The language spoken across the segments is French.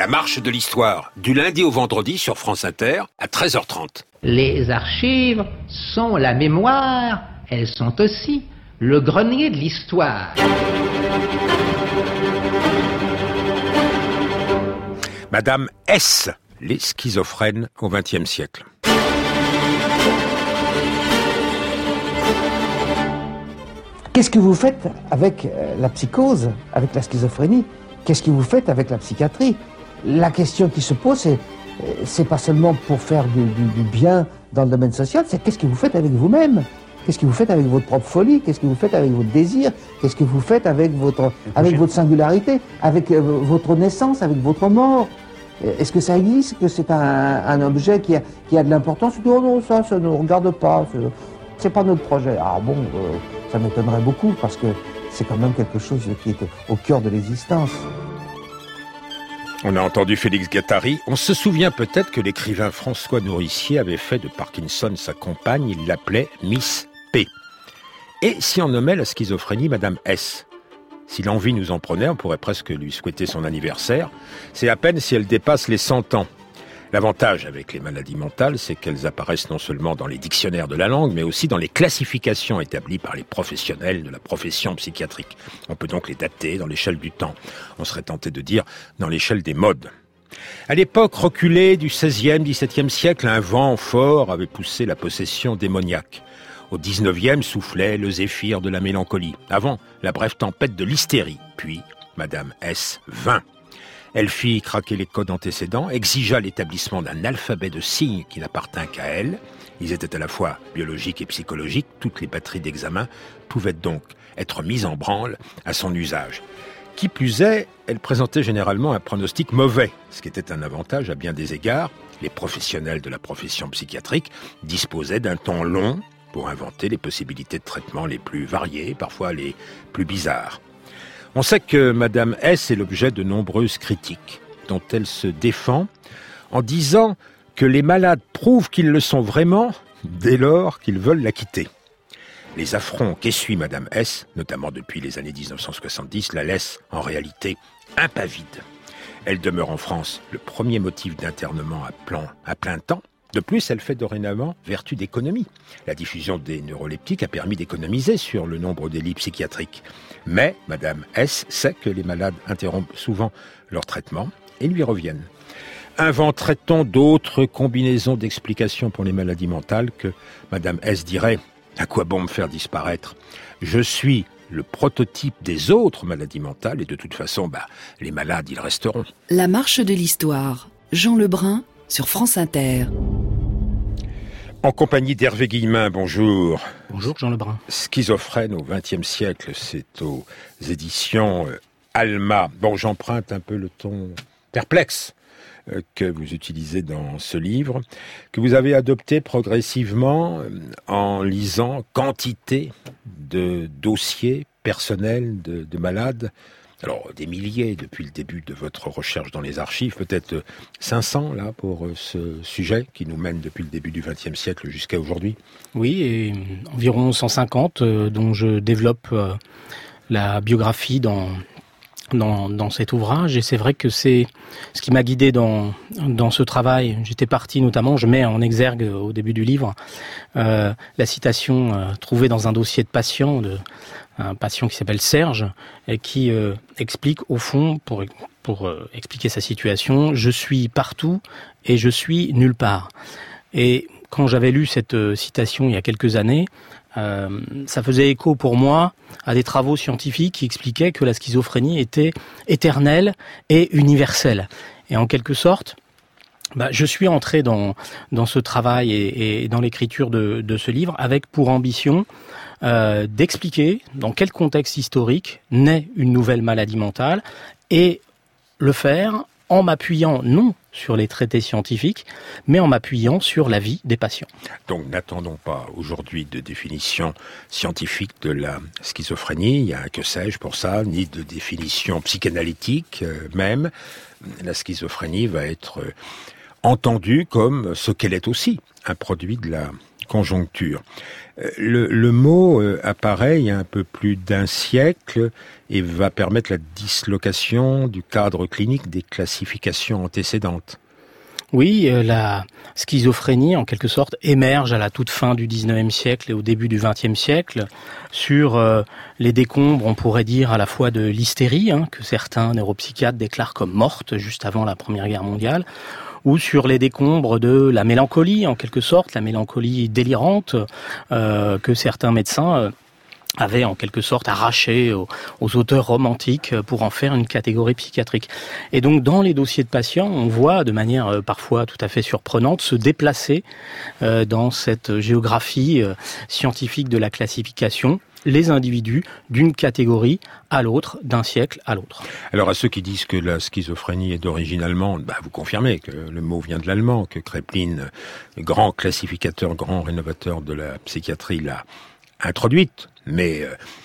marche de l'histoire, du lundi au vendredi sur France Inter à 13h30. Les archives sont la mémoire, elles sont aussi le grenier de l'histoire. Madame S, les schizophrènes au XXe siècle. Qu'est-ce que vous faites avec la psychose, avec la schizophrénie? Qu'est-ce que vous faites avec la psychiatrie? La question qui se pose, c'est pas seulement pour faire du bien dans le domaine social, c'est qu'est-ce que vous faites avec vous-même? Qu'est-ce que vous faites avec votre propre folie? Qu'est-ce que vous faites avec votre désir? Qu'est-ce que vous faites avec votre singularité? Avec votre naissance, avec votre mort? Est-ce que ça existe? Que c'est un objet qui a de l'importance? Oh non, ça ne nous regarde pas. C'est pas notre projet. Ah bon, ça m'étonnerait beaucoup parce que c'est quand même quelque chose qui est au cœur de l'existence. On a entendu Félix Guattari. On se souvient peut-être que l'écrivain François Nourricier avait fait de Parkinson sa compagne. Il l'appelait Miss P. Et si on nommait la schizophrénie Madame S? Si l'envie nous en prenait, on pourrait presque lui souhaiter son anniversaire. C'est à peine si elle dépasse les 100 ans. L'avantage avec les maladies mentales, c'est qu'elles apparaissent non seulement dans les dictionnaires de la langue, mais aussi dans les classifications établies par les professionnels de la profession psychiatrique. On peut donc les dater dans l'échelle du temps. On serait tenté de dire dans l'échelle des modes. À l'époque reculée du XVIe, XVIIe siècle, un vent fort avait poussé la possession démoniaque. Au XIXe soufflait le zéphyr de la mélancolie. Avant, la brève tempête de l'hystérie. Puis, Madame S vint. Elle fit craquer les codes antécédents, exigea l'établissement d'un alphabet de signes qui n'appartint qu'à elle. Ils étaient à la fois biologiques et psychologiques. Toutes les batteries d'examen pouvaient donc être mises en branle à son usage. Qui plus est, elle présentait généralement un pronostic mauvais, ce qui était un avantage à bien des égards. Les professionnels de la profession psychiatrique disposaient d'un temps long pour inventer les possibilités de traitement les plus variées, parfois les plus bizarres. On sait que Madame S est l'objet de nombreuses critiques, dont elle se défend en disant que les malades prouvent qu'ils le sont vraiment dès lors qu'ils veulent la quitter. Les affronts qu'essuie Madame S, notamment depuis les années 1970, la laissent en réalité impavide. Elle demeure en France le premier motif d'internement à plein temps. De plus, elle fait dorénavant vertu d'économie. La diffusion des neuroleptiques a permis d'économiser sur le nombre des lits psychiatriques. Mais Madame S sait que les malades interrompent souvent leur traitement et lui reviennent. Inventerait-on d'autres combinaisons d'explications pour les maladies mentales que Madame S dirait « À quoi bon me faire disparaître ? Je suis le prototype des autres maladies mentales et de toute façon, les malades, ils resteront. » La marche de l'histoire. Jean Lebrun sur France Inter. En compagnie d'Hervé Guillemin, bonjour. Bonjour Jean Lebrun. Schizophrène au XXe siècle, c'est aux éditions Alma. Bon, j'emprunte un peu le ton perplexe que vous utilisez dans ce livre, que vous avez adopté progressivement en lisant quantité de dossiers personnels de malades. Alors, des milliers depuis le début de votre recherche dans les archives, peut-être 500 là pour ce sujet qui nous mène depuis le début du XXe siècle jusqu'à aujourd'hui. Oui, et environ 150 dont je développe la biographie dans cet ouvrage. Et c'est vrai que c'est ce qui m'a guidé dans ce travail. J'étais parti notamment, je mets en exergue au début du livre, la citation trouvée dans un dossier de patient un patient qui s'appelle Serge et qui explique au fond, pour expliquer sa situation, je suis partout et je suis nulle part. Et quand j'avais lu cette citation il y a quelques années, ça faisait écho pour moi à des travaux scientifiques qui expliquaient que la schizophrénie était éternelle et universelle. Et en quelque sorte, je suis entré dans ce travail et dans l'écriture de ce livre avec pour ambition d'expliquer dans quel contexte historique naît une nouvelle maladie mentale et le faire en m'appuyant non sur les traités scientifiques, mais en m'appuyant sur la vie des patients. Donc n'attendons pas aujourd'hui de définition scientifique de la schizophrénie, il y a que sais-je pour ça, ni de définition psychanalytique même. La schizophrénie va être entendue comme ce qu'elle est aussi, un produit de la conjoncture. Le mot apparaît il y a un peu plus d'un siècle et va permettre la dislocation du cadre clinique des classifications antécédentes. Oui, la schizophrénie, en quelque sorte, émerge à la toute fin du 19e siècle et au début du 20e siècle sur les décombres, on pourrait dire, à la fois de l'hystérie, que certains neuropsychiatres déclarent comme morte juste avant la Première Guerre mondiale, ou sur les décombres de la mélancolie, en quelque sorte, la mélancolie délirante que certains médecins avait en quelque sorte arraché aux auteurs romantiques pour en faire une catégorie psychiatrique. Et donc dans les dossiers de patients, on voit de manière parfois tout à fait surprenante se déplacer dans cette géographie scientifique de la classification les individus d'une catégorie à l'autre, d'un siècle à l'autre. Alors à ceux qui disent que la schizophrénie est d'origine allemande, vous confirmez que le mot vient de l'allemand, que Kraepelin, grand classificateur, grand rénovateur de la psychiatrie, l'a introduite, mais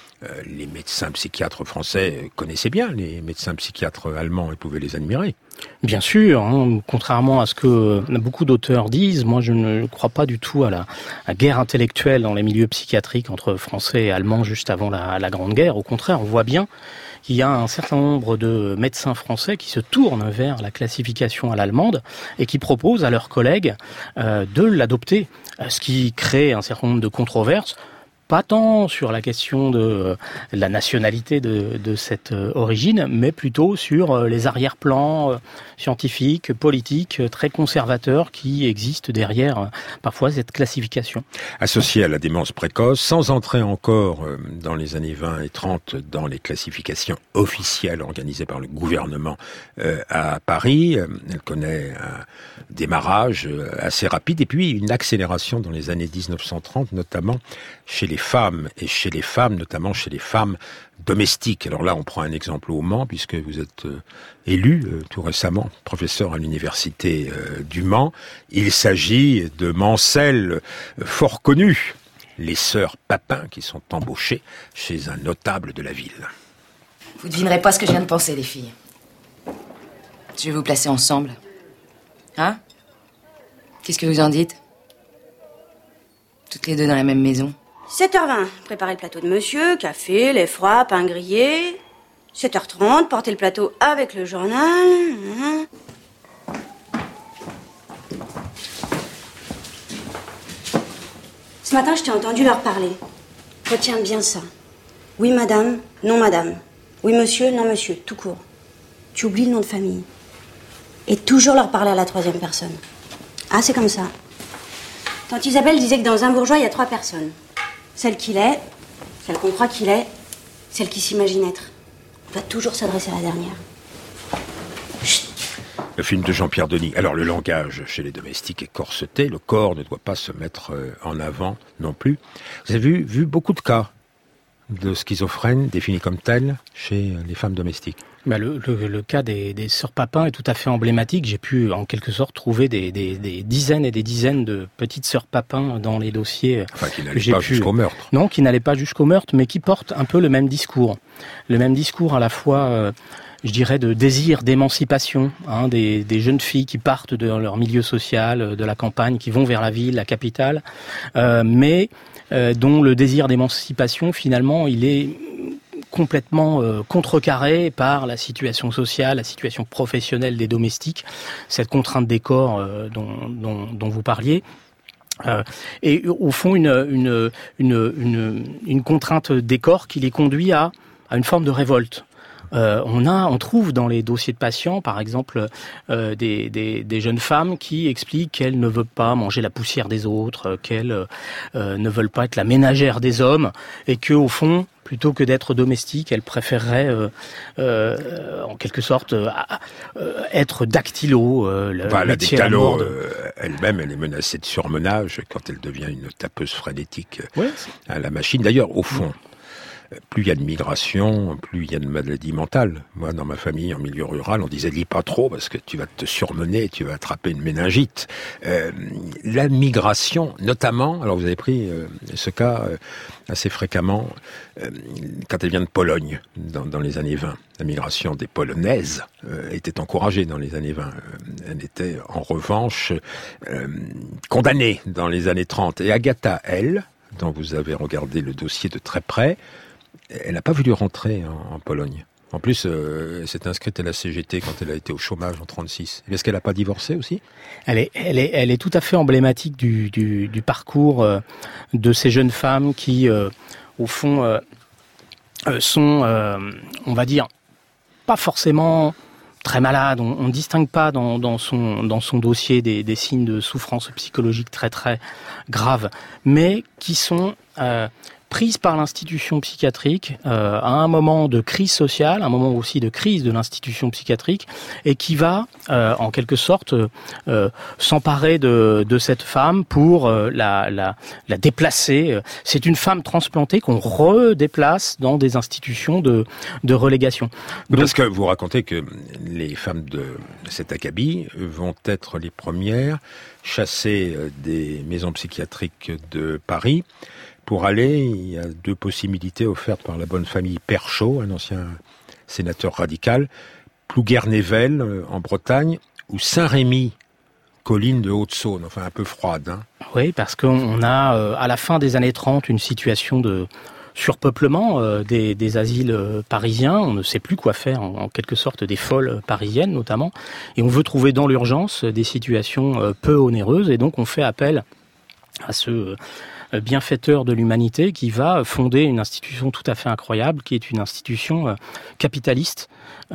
les médecins psychiatres français connaissaient bien les médecins psychiatres allemands et pouvaient les admirer. Bien sûr, contrairement à ce que beaucoup d'auteurs disent, moi je ne crois pas du tout à la guerre intellectuelle dans les milieux psychiatriques entre Français et Allemands juste avant la Grande Guerre. Au contraire, on voit bien qu'il y a un certain nombre de médecins français qui se tournent vers la classification à l'allemande et qui proposent à leurs collègues de l'adopter, ce qui crée un certain nombre de controverses. Pas tant sur la question de la nationalité de cette origine, mais plutôt sur les arrière-plans scientifiques, politiques, très conservateurs qui existent derrière parfois cette classification. Associée à la démence précoce, sans entrer encore dans les années 20 et 30 dans les classifications officielles organisées par le gouvernement à Paris, elle connaît un démarrage assez rapide et puis une accélération dans les années 1930, notamment chez les femmes, et chez les femmes, notamment chez les femmes domestiques. Alors là, on prend un exemple au Mans, puisque vous êtes élu tout récemment, professeur à l'université du Mans. Il s'agit de Mancelles fort connues, les sœurs Papin, qui sont embauchées chez un notable de la ville. Vous devinerez pas ce que je viens de penser, les filles. Je vais vous placer ensemble. Hein? Qu'est-ce que vous en dites? Toutes les deux dans la même maison. 7h20, préparer le plateau de monsieur, café, lait froid, pain grillé. 7h30, porter le plateau avec le journal. Ce matin, je t'ai entendu leur parler. Retiens bien ça. Oui, madame, non, madame. Oui, monsieur, non, monsieur, tout court. Tu oublies le nom de famille. Et toujours leur parler à la troisième personne. Ah, c'est comme ça. Tante Isabelle disait que dans un bourgeois, il y a 3 personnes. Celle qu'il est, celle qu'on croit qu'il est, celle qui s'imagine être. On va toujours s'adresser à la dernière. Chut. Le film de Jean-Pierre Denis. Alors le langage chez les domestiques est corseté, le corps ne doit pas se mettre en avant non plus. Vous avez vu beaucoup de cas de schizophrène définis comme tels chez les femmes domestiques. Le cas des sœurs Papin est tout à fait emblématique. J'ai pu, en quelque sorte, trouver des dizaines et des dizaines de petites sœurs Papin dans les dossiers. Enfin, qui n'allaient pas jusqu'au meurtre. Non, qui n'allaient pas jusqu'au meurtre, mais qui portent un peu le même discours. Le même discours à la fois, je dirais, de désir d'émancipation, des jeunes filles qui partent de leur milieu social, de la campagne, qui vont vers la ville, la capitale, mais dont le désir d'émancipation, finalement, il est complètement contrecarré par la situation sociale, la situation professionnelle des domestiques, cette contrainte des corps dont vous parliez. Et au fond, une contrainte des corps qui les conduit à une forme de révolte. On trouve dans les dossiers de patients, par exemple, des jeunes femmes qui expliquent qu'elles ne veulent pas manger la poussière des autres, qu'elles ne veulent pas être la ménagère des hommes, et que, au fond, plutôt que d'être domestique, elles préféreraient, en quelque sorte, être dactylo. La dactylo, elle-même, elle est menacée de surmenage quand elle devient une tapeuse frénétique à la machine. D'ailleurs, au fond, plus il y a de migration, plus il y a de maladies mentales. Moi, dans ma famille, en milieu rural, on disait « lis pas trop parce que tu vas te surmener, tu vas attraper une méningite ». La migration, notamment, alors vous avez pris ce cas assez fréquemment quand elle vient de Pologne dans les années 20. La migration des Polonaises était encouragée dans les années 20. Elle était en revanche condamnée dans les années 30. Et Agatha, elle, dont vous avez regardé le dossier de très près, elle n'a pas voulu rentrer en Pologne. En plus, elle s'est inscrite à la CGT quand elle a été au chômage en 36. Est-ce qu'elle n'a pas divorcé aussi ? Elle est tout à fait emblématique du parcours de ces jeunes femmes qui, au fond, sont, on va dire, pas forcément très malades. On ne distingue pas dans son dossier des signes de souffrance psychologique très très graves, mais qui sont prises par l'institution psychiatrique à un moment de crise sociale, un moment aussi de crise de l'institution psychiatrique, et qui va en quelque sorte s'emparer de cette femme pour la déplacer. C'est une femme transplantée qu'on redéplace dans des institutions de relégation. Donc, parce que vous racontez que les femmes de cet acabit vont être les premières chassées des maisons psychiatriques de Paris. Pour aller, il y a deux possibilités offertes par la bonne famille Perchaud, un ancien sénateur radical, Plouguer-Nével en Bretagne, ou Saint-Rémy, colline de Haute-Saône, enfin un peu froide. Hein. Oui, parce qu'on a à la fin des années 30 une situation de surpeuplement des asiles parisiens. On ne sait plus quoi faire, en quelque sorte, des folles parisiennes notamment. Et on veut trouver dans l'urgence des situations peu onéreuses, et donc on fait appel à ce bienfaiteur de l'humanité qui va fonder une institution tout à fait incroyable, qui est une institution capitaliste,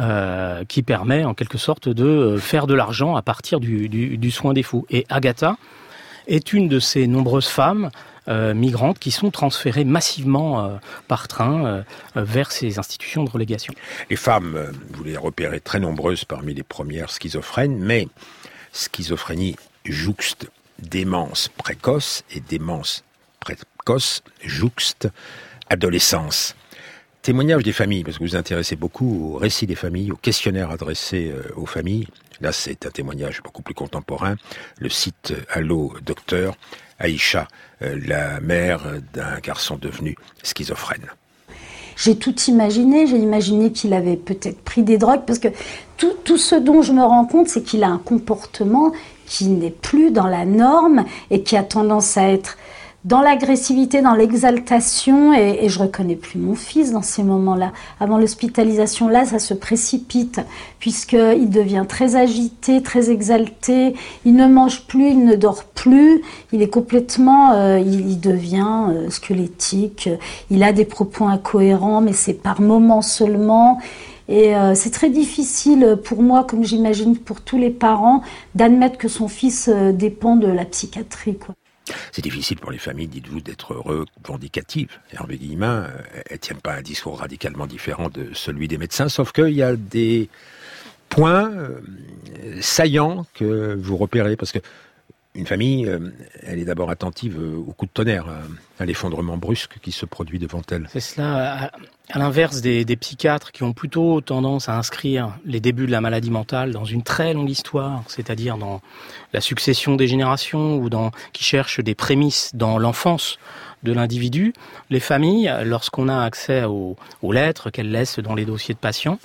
qui permet en quelque sorte de faire de l'argent à partir du soin des fous. Et Agatha est une de ces nombreuses femmes migrantes qui sont transférées massivement par train vers ces institutions de relégation. Les femmes, vous les repérez très nombreuses parmi les premières schizophrènes, mais schizophrénie jouxte démence précoce et démence précoce jouxte adolescence. Témoignage des familles, parce que vous vous intéressez beaucoup au récit des familles, aux questionnaires adressés aux familles. Là, c'est un témoignage beaucoup plus contemporain. Le site Allo Docteur, Aïcha, la mère d'un garçon devenu schizophrène. J'ai tout imaginé, j'ai imaginé qu'il avait peut-être pris des drogues, parce que tout ce dont je me rends compte, c'est qu'il a un comportement qui n'est plus dans la norme et qui a tendance à être dans l'agressivité, dans l'exaltation, et je reconnais plus mon fils dans ces moments-là. Avant l'hospitalisation, là, ça se précipite, puisqu'il devient très agité, très exalté, il ne mange plus, il ne dort plus, il est complètement, il devient squelettique, il a des propos incohérents, mais c'est par moments seulement. Et c'est très difficile pour moi, comme j'imagine pour tous les parents, d'admettre que son fils dépend de la psychiatrie, quoi. C'est difficile pour les familles, dites-vous, d'être revendicatives. Hervé Guillemin, elles ne tiennent pas un discours radicalement différent de celui des médecins, sauf qu'il y a des points saillants que vous repérez, parce que une famille, elle est d'abord attentive au coup de tonnerre, à l'effondrement brusque qui se produit devant elle. C'est cela, à l'inverse des psychiatres qui ont plutôt tendance à inscrire les débuts de la maladie mentale dans une très longue histoire, c'est-à-dire dans la succession des générations ou qui cherchent des prémices dans l'enfance de l'individu. Les familles, lorsqu'on a accès aux lettres qu'elles laissent dans les dossiers de patients,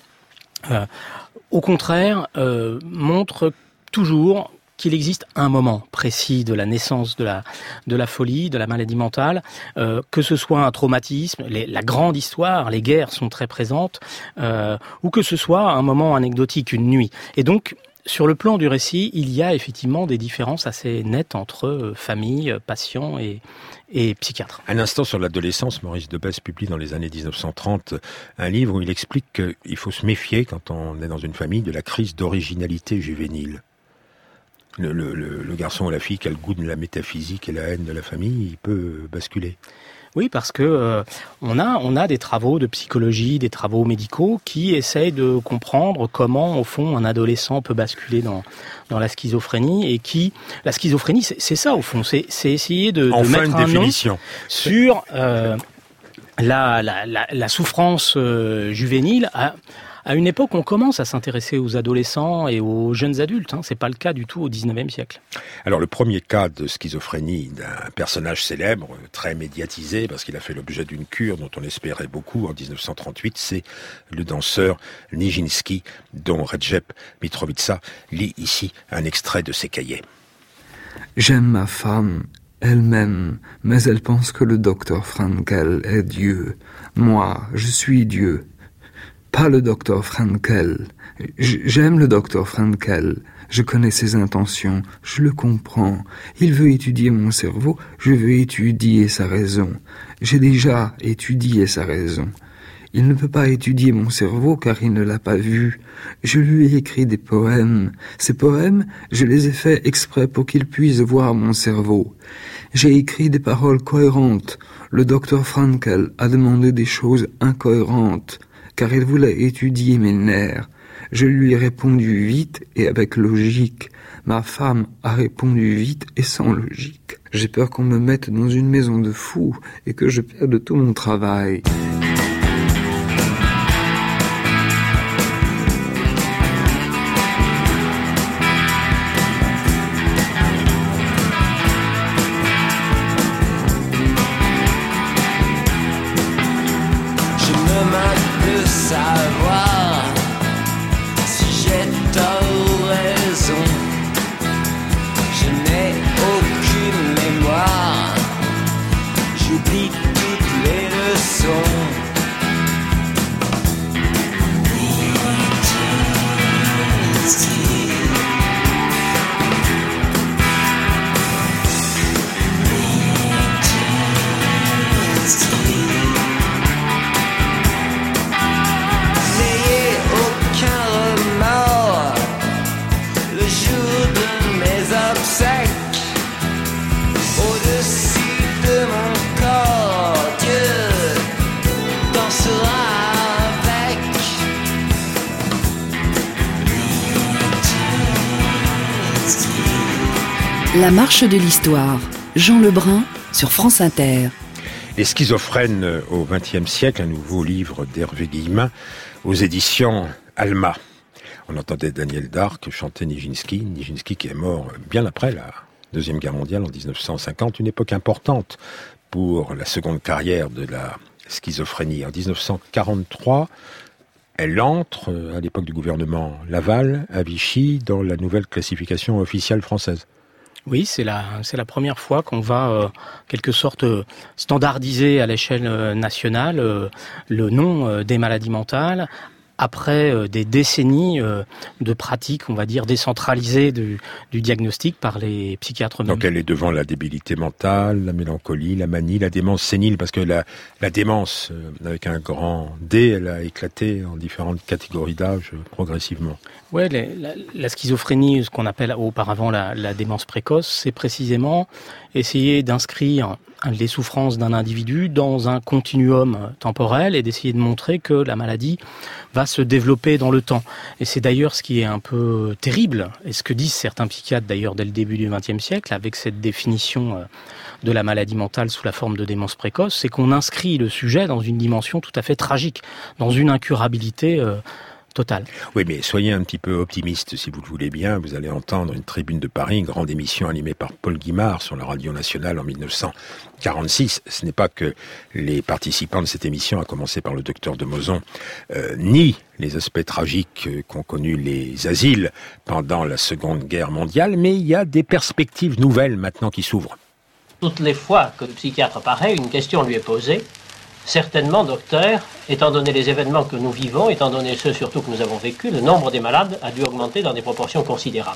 au contraire, montrent toujours qu'il existe un moment précis de la naissance de la folie, de la maladie mentale, que ce soit un traumatisme, la grande histoire, les guerres sont très présentes, ou que ce soit un moment anecdotique, une nuit. Et donc, sur le plan du récit, il y a effectivement des différences assez nettes entre famille, patients et psychiatres. Un instant sur l'adolescence, Maurice Debesse publie dans les années 1930 un livre où il explique qu'il faut se méfier, quand on est dans une famille, de la crise d'originalité juvénile. Le garçon ou la fille qui a le goût de la métaphysique et la haine de la famille, il peut basculer. Oui, parce que on a des travaux de psychologie, des travaux médicaux qui essayent de comprendre comment, au fond, un adolescent peut basculer dans la schizophrénie, et la schizophrénie, c'est ça, au fond, c'est essayer de mettre une définition sur la souffrance juvénile à une époque, on commence à s'intéresser aux adolescents et aux jeunes adultes. C'est pas le cas du tout au XIXe siècle. Alors, le premier cas de schizophrénie d'un personnage célèbre, très médiatisé, parce qu'il a fait l'objet d'une cure dont on espérait beaucoup en 1938, c'est le danseur Nijinsky, dont Recep Mitrovica lit ici un extrait de ses cahiers. J'aime ma femme, elle m'aime, mais elle pense que le docteur Frankel est Dieu. Moi, je suis Dieu. Pas le docteur Frankel. J'aime le docteur Frankel. Je connais ses intentions. Je le comprends. Il veut étudier mon cerveau. Je veux étudier sa raison. J'ai déjà étudié sa raison. Il ne peut pas étudier mon cerveau car il ne l'a pas vu. Je lui ai écrit des poèmes. Ces poèmes, je les ai faits exprès pour qu'il puisse voir mon cerveau. J'ai écrit des paroles cohérentes. Le docteur Frankel a demandé des choses incohérentes, car il voulait étudier mes nerfs. Je lui ai répondu vite et avec logique. Ma femme a répondu vite et sans logique. J'ai peur qu'on me mette dans une maison de fous et que je perde tout mon travail. La marche de l'histoire, Jean Lebrun sur France Inter. Les schizophrènes au XXe siècle, un nouveau livre d'Hervé Guillemin aux éditions Alma. On entendait Daniel Darc chanter Nijinsky qui est mort bien après la Deuxième Guerre mondiale en 1950, une époque importante pour la seconde carrière de la schizophrénie. En 1943, elle entre, à l'époque du gouvernement Laval, à Vichy, dans la nouvelle classification officielle française. Oui, c'est la première fois qu'on va, quelque sorte, standardiser à l'échelle nationale le nom des maladies mentales, après des décennies de pratiques, on va dire, décentralisées du diagnostic par les psychiatres eux-mêmes. Donc elle est devant la débilité mentale, la mélancolie, la manie, la démence sénile, parce que la démence, avec un grand D, elle a éclaté en différentes catégories d'âge progressivement. Oui, la schizophrénie, ce qu'on appelle auparavant la démence précoce, c'est précisément essayer d'inscrire les souffrances d'un individu dans un continuum temporel et d'essayer de montrer que la maladie va se développer dans le temps. Et c'est d'ailleurs ce qui est un peu terrible, et ce que disent certains psychiatres d'ailleurs dès le début du XXe siècle, avec cette définition de la maladie mentale sous la forme de démence précoce, c'est qu'on inscrit le sujet dans une dimension tout à fait tragique, dans une incurabilité totale. Oui, mais soyez un petit peu optimiste, si vous le voulez bien. Vous allez entendre une Tribune de Paris, une grande émission animée par Paul Guimard sur la radio nationale en 1946. Ce n'est pas que les participants de cette émission, à commencer par le docteur de Mozon, nient les aspects tragiques qu'ont connus les asiles pendant la Seconde Guerre mondiale, mais il y a des perspectives nouvelles maintenant qui s'ouvrent. Toutes les fois que le psychiatre apparaît, une question lui est posée. Certainement, docteur, étant donné les événements que nous vivons, étant donné ceux surtout que nous avons vécus, le nombre des malades a dû augmenter dans des proportions considérables.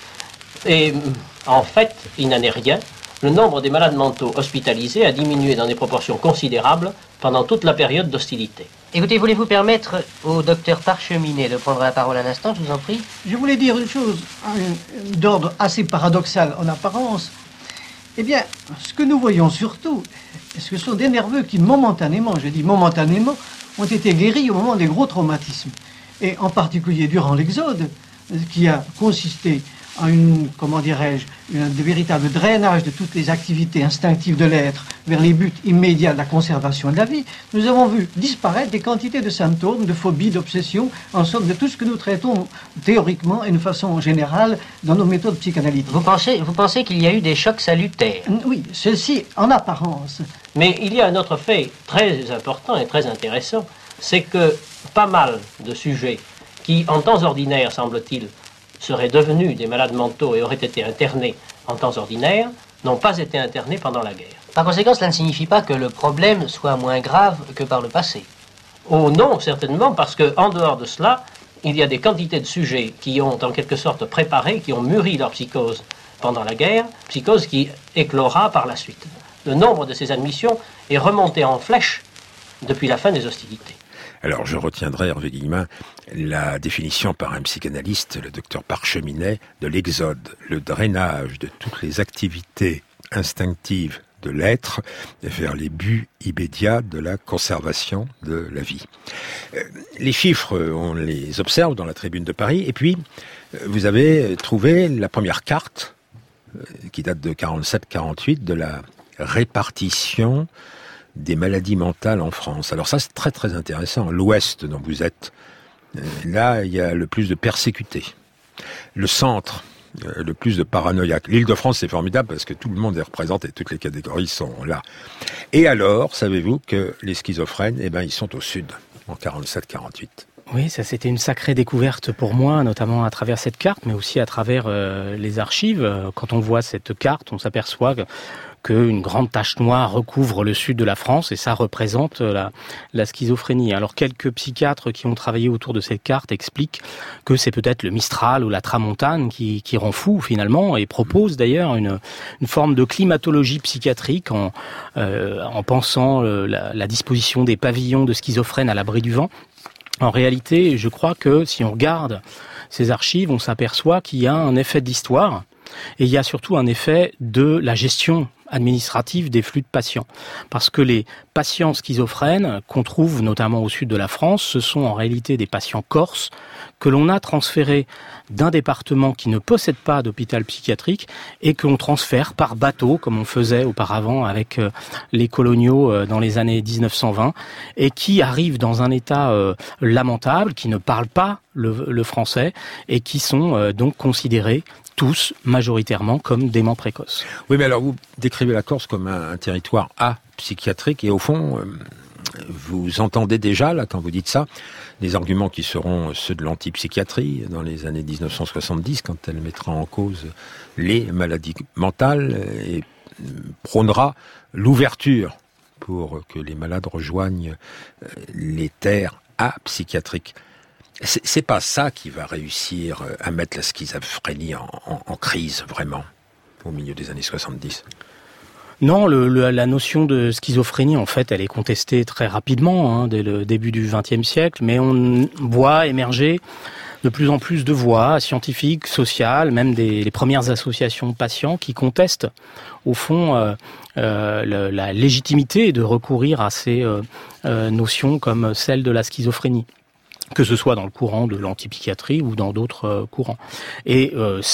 Et en fait, il n'en est rien. Le nombre des malades mentaux hospitalisés a diminué dans des proportions considérables pendant toute la période d'hostilité. Écoutez, voulez-vous permettre au docteur Parcheminet de prendre la parole un instant, je vous en prie? Je voulais dire une chose d'ordre assez paradoxal en apparence. Eh bien, ce que nous voyons surtout, ce sont des nerveux qui momentanément, je dis momentanément, ont été guéris au moment des gros traumatismes. Et en particulier durant l'exode, qui a consisté un véritable drainage de toutes les activités instinctives de l'être vers les buts immédiats de la conservation de la vie, nous avons vu disparaître des quantités de symptômes, de phobies, d'obsessions, en somme de tout ce que nous traitons théoriquement et de façon générale dans nos méthodes psychanalytiques. Vous pensez qu'il y a eu des chocs salutaires? Oui, ceci en apparence. Mais il y a un autre fait très important et très intéressant, c'est que pas mal de sujets qui, en temps ordinaire, semble-t-il, seraient devenus des malades mentaux et auraient été internés en temps ordinaire, n'ont pas été internés pendant la guerre. Par conséquent, cela ne signifie pas que le problème soit moins grave que par le passé. Oh non, certainement, parce qu'en dehors de cela, il y a des quantités de sujets qui ont en quelque sorte préparé, qui ont mûri leur psychose pendant la guerre, psychose qui éclora par la suite. Le nombre de ces admissions est remonté en flèche depuis la fin des hostilités. Alors, je retiendrai, Hervé Guillemin, la définition par un psychanalyste, le docteur Parcheminet, de l'exode, le drainage de toutes les activités instinctives de l'être vers les buts immédiats de la conservation de la vie. Les chiffres, on les observe dans la Tribune de Paris, et puis vous avez trouvé la première carte, qui date de 47-48, de la répartition des maladies mentales en France. Alors ça, c'est très très intéressant. L'Ouest dont vous êtes, là, il y a le plus de persécutés. Le centre, le plus de paranoïaques. L'Île-de-France, c'est formidable parce que tout le monde est représenté, toutes les catégories sont là. Et alors, savez-vous que les schizophrènes, ils sont au sud, en 47-48. Oui, ça c'était une sacrée découverte pour moi, notamment à travers cette carte, mais aussi à travers les archives. Quand on voit cette carte, on s'aperçoit qu'une grande tache noire recouvre le sud de la France et ça représente la schizophrénie. Alors quelques psychiatres qui ont travaillé autour de cette carte expliquent que c'est peut-être le Mistral ou la Tramontane qui rend fou finalement et proposent d'ailleurs une forme de climatologie psychiatrique en pensant la disposition des pavillons de schizophrènes à l'abri du vent. En réalité, je crois que si on regarde ces archives, on s'aperçoit qu'il y a un effet d'histoire et il y a surtout un effet de la gestion administrative des flux de patients. Parce que les patients schizophrènes qu'on trouve notamment au sud de la France, ce sont en réalité des patients corses que l'on a transférés d'un département qui ne possède pas d'hôpital psychiatrique et que l'on transfère par bateau, comme on faisait auparavant avec les coloniaux dans les années 1920, et qui arrivent dans un état lamentable, qui ne parlent pas le français et qui sont donc considérés tous majoritairement comme déments précoces. Oui, mais alors vous décrivez la Corse comme un territoire apsychiatrique et au fond, vous entendez déjà, là, quand vous dites ça, des arguments qui seront ceux de l'antipsychiatrie dans les années 1970, quand elle mettra en cause les maladies mentales et prônera l'ouverture pour que les malades rejoignent les terres apsychiatriques. C'est pas ça qui va réussir à mettre la schizophrénie en crise, vraiment, au milieu des années 70. Non, la notion de schizophrénie, en fait, elle est contestée très rapidement, dès le début du XXe siècle, mais on voit émerger de plus en plus de voix scientifiques, sociales, même les premières associations de patients qui contestent, au fond, la légitimité de recourir à ces notions comme celle de la schizophrénie, que ce soit dans le courant de l'antipsychiatrie ou dans d'autres courants. Et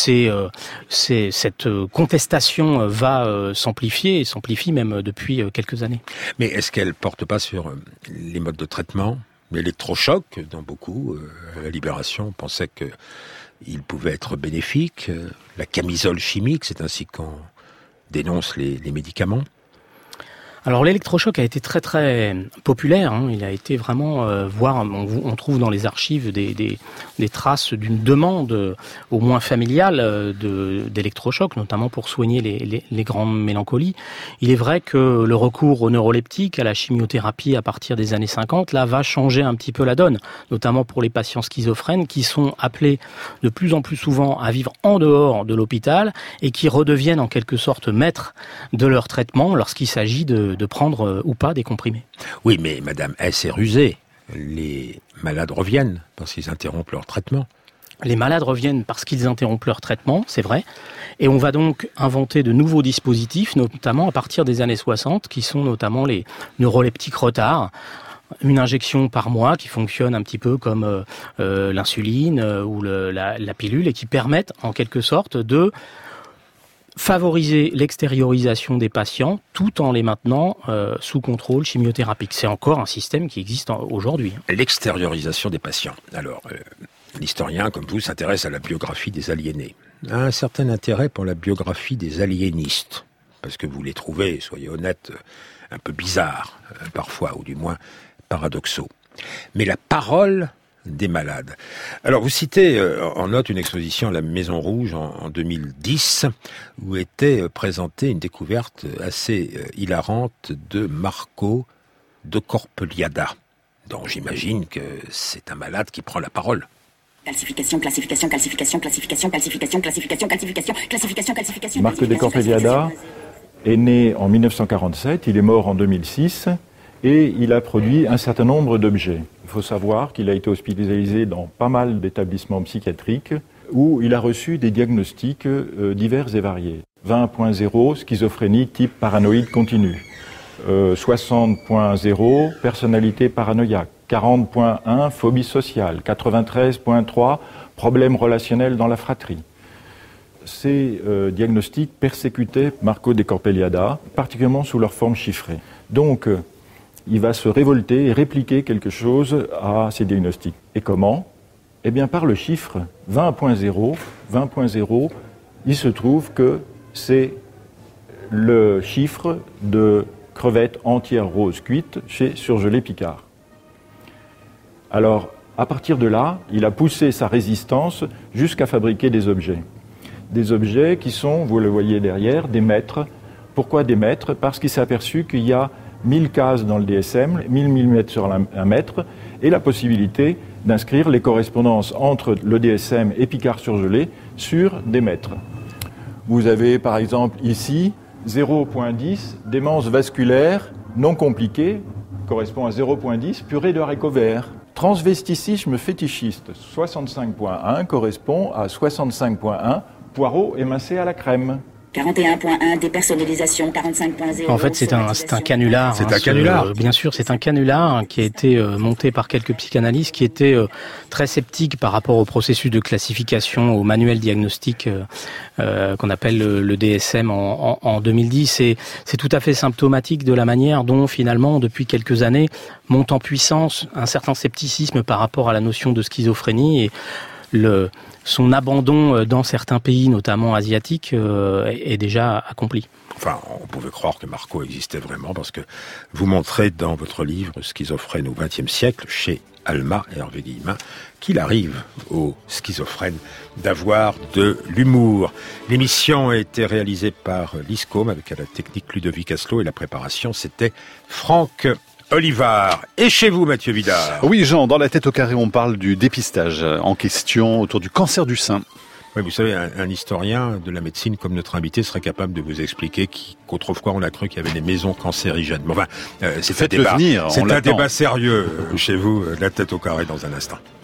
cette contestation va s'amplifier, et s'amplifie même depuis quelques années. Mais est-ce qu'elle porte pas sur les modes de traitement ? L'électrochoc, dont beaucoup, à la Libération, pensaient qu'il pouvait être bénéfique. La camisole chimique, c'est ainsi qu'on dénonce les médicaments. Alors l'électrochoc a été très très populaire, il a été vraiment, on trouve dans les archives des traces d'une demande au moins familiale d'électrochoc, notamment pour soigner les grandes mélancolies. Il est vrai que le recours aux neuroleptiques, à la chimiothérapie à partir des années 50, là va changer un petit peu la donne, notamment pour les patients schizophrènes qui sont appelés de plus en plus souvent à vivre en dehors de l'hôpital et qui redeviennent en quelque sorte maîtres de leur traitement lorsqu'il s'agit de prendre ou pas des comprimés. Oui, mais Madame S est rusée. Les malades reviennent parce qu'ils interrompent leur traitement. Les malades reviennent parce qu'ils interrompent leur traitement, c'est vrai. Et on va donc inventer de nouveaux dispositifs, notamment à partir des années 60, qui sont notamment les neuroleptiques retard. une injection par mois qui fonctionne un petit peu comme l'insuline ou la pilule et qui permettent en quelque sorte de favoriser l'extériorisation des patients tout en les maintenant sous contrôle chimiothérapique. C'est encore un système qui existe aujourd'hui. L'extériorisation des patients. Alors, l'historien, comme vous, s'intéresse à la biographie des aliénés. A un certain intérêt pour la biographie des aliénistes, parce que vous les trouvez, soyez honnêtes, un peu bizarres, parfois, ou du moins paradoxaux. Mais la parole des malades. Alors, vous citez en note une exposition à la Maison Rouge en 2010, où était présentée une découverte assez hilarante de Marco de Corpeliada, dont j'imagine que c'est un malade qui prend la parole. Classification. Marco de Corpeliada est né en 1947, il est mort en 2006 et il a produit un certain nombre d'objets. Il faut savoir qu'il a été hospitalisé dans pas mal d'établissements psychiatriques où il a reçu des diagnostics divers et variés. 20.0, schizophrénie type paranoïde continu. 60.0, personnalité paranoïaque. 40.1, phobie sociale. 93.3, problème relationnel dans la fratrie. Ces diagnostics persécutaient Marco de Corpeliada, particulièrement sous leur forme chiffrée. Donc, il va se révolter et répliquer quelque chose à ces diagnostics. Et comment ? Eh bien, par le chiffre 20.0, il se trouve que c'est le chiffre de crevettes entières roses cuites chez Surgelé Picard. Alors, à partir de là, il a poussé sa résistance jusqu'à fabriquer des objets. Des objets qui sont, vous le voyez derrière, des mètres. Pourquoi des mètres ? Parce qu'il s'est aperçu qu'il y a 1000 cases dans le DSM, 1000 mm sur un mètre, et la possibilité d'inscrire les correspondances entre le DSM et Picard surgelé sur des mètres. Vous avez par exemple ici 0.10, démence vasculaire non compliquée, correspond à 0.10, purée de haricots verts. Transvesticisme fétichiste, 65.1 correspond à 65.1, poireaux émincés à la crème. 41.1, dépersonnalisation, 45.0. En fait, c'est un canular. C'est un canular. Bien sûr, c'est un canular qui a été monté par quelques psychanalystes qui étaient très sceptiques par rapport au processus de classification, au manuel diagnostique qu'on appelle le DSM en 2010. Et c'est tout à fait symptomatique de la manière dont, finalement, depuis quelques années, monte en puissance un certain scepticisme par rapport à la notion de schizophrénie et son abandon dans certains pays, notamment asiatiques, est déjà accompli. Enfin, on pouvait croire que Marco existait vraiment parce que vous montrez dans votre livre « Schizophrène au XXe siècle » chez Alma et Hervé Guillemin qu'il arrive aux schizophrènes d'avoir de l'humour. L'émission a été réalisée par l'ISCOM avec à la technique Ludovic Asselot et la préparation c'était Franck Olivard. Et chez vous, Mathieu Vidard? Oui, Jean, dans la tête au carré, on parle du dépistage en question autour du cancer du sein. Oui, vous savez, un historien de la médecine comme notre invité serait capable de vous expliquer qu'autrefois on a cru qu'il y avait des maisons cancérigènes. Bon, enfin, c'est un débat sérieux chez vous, la tête au carré dans un instant.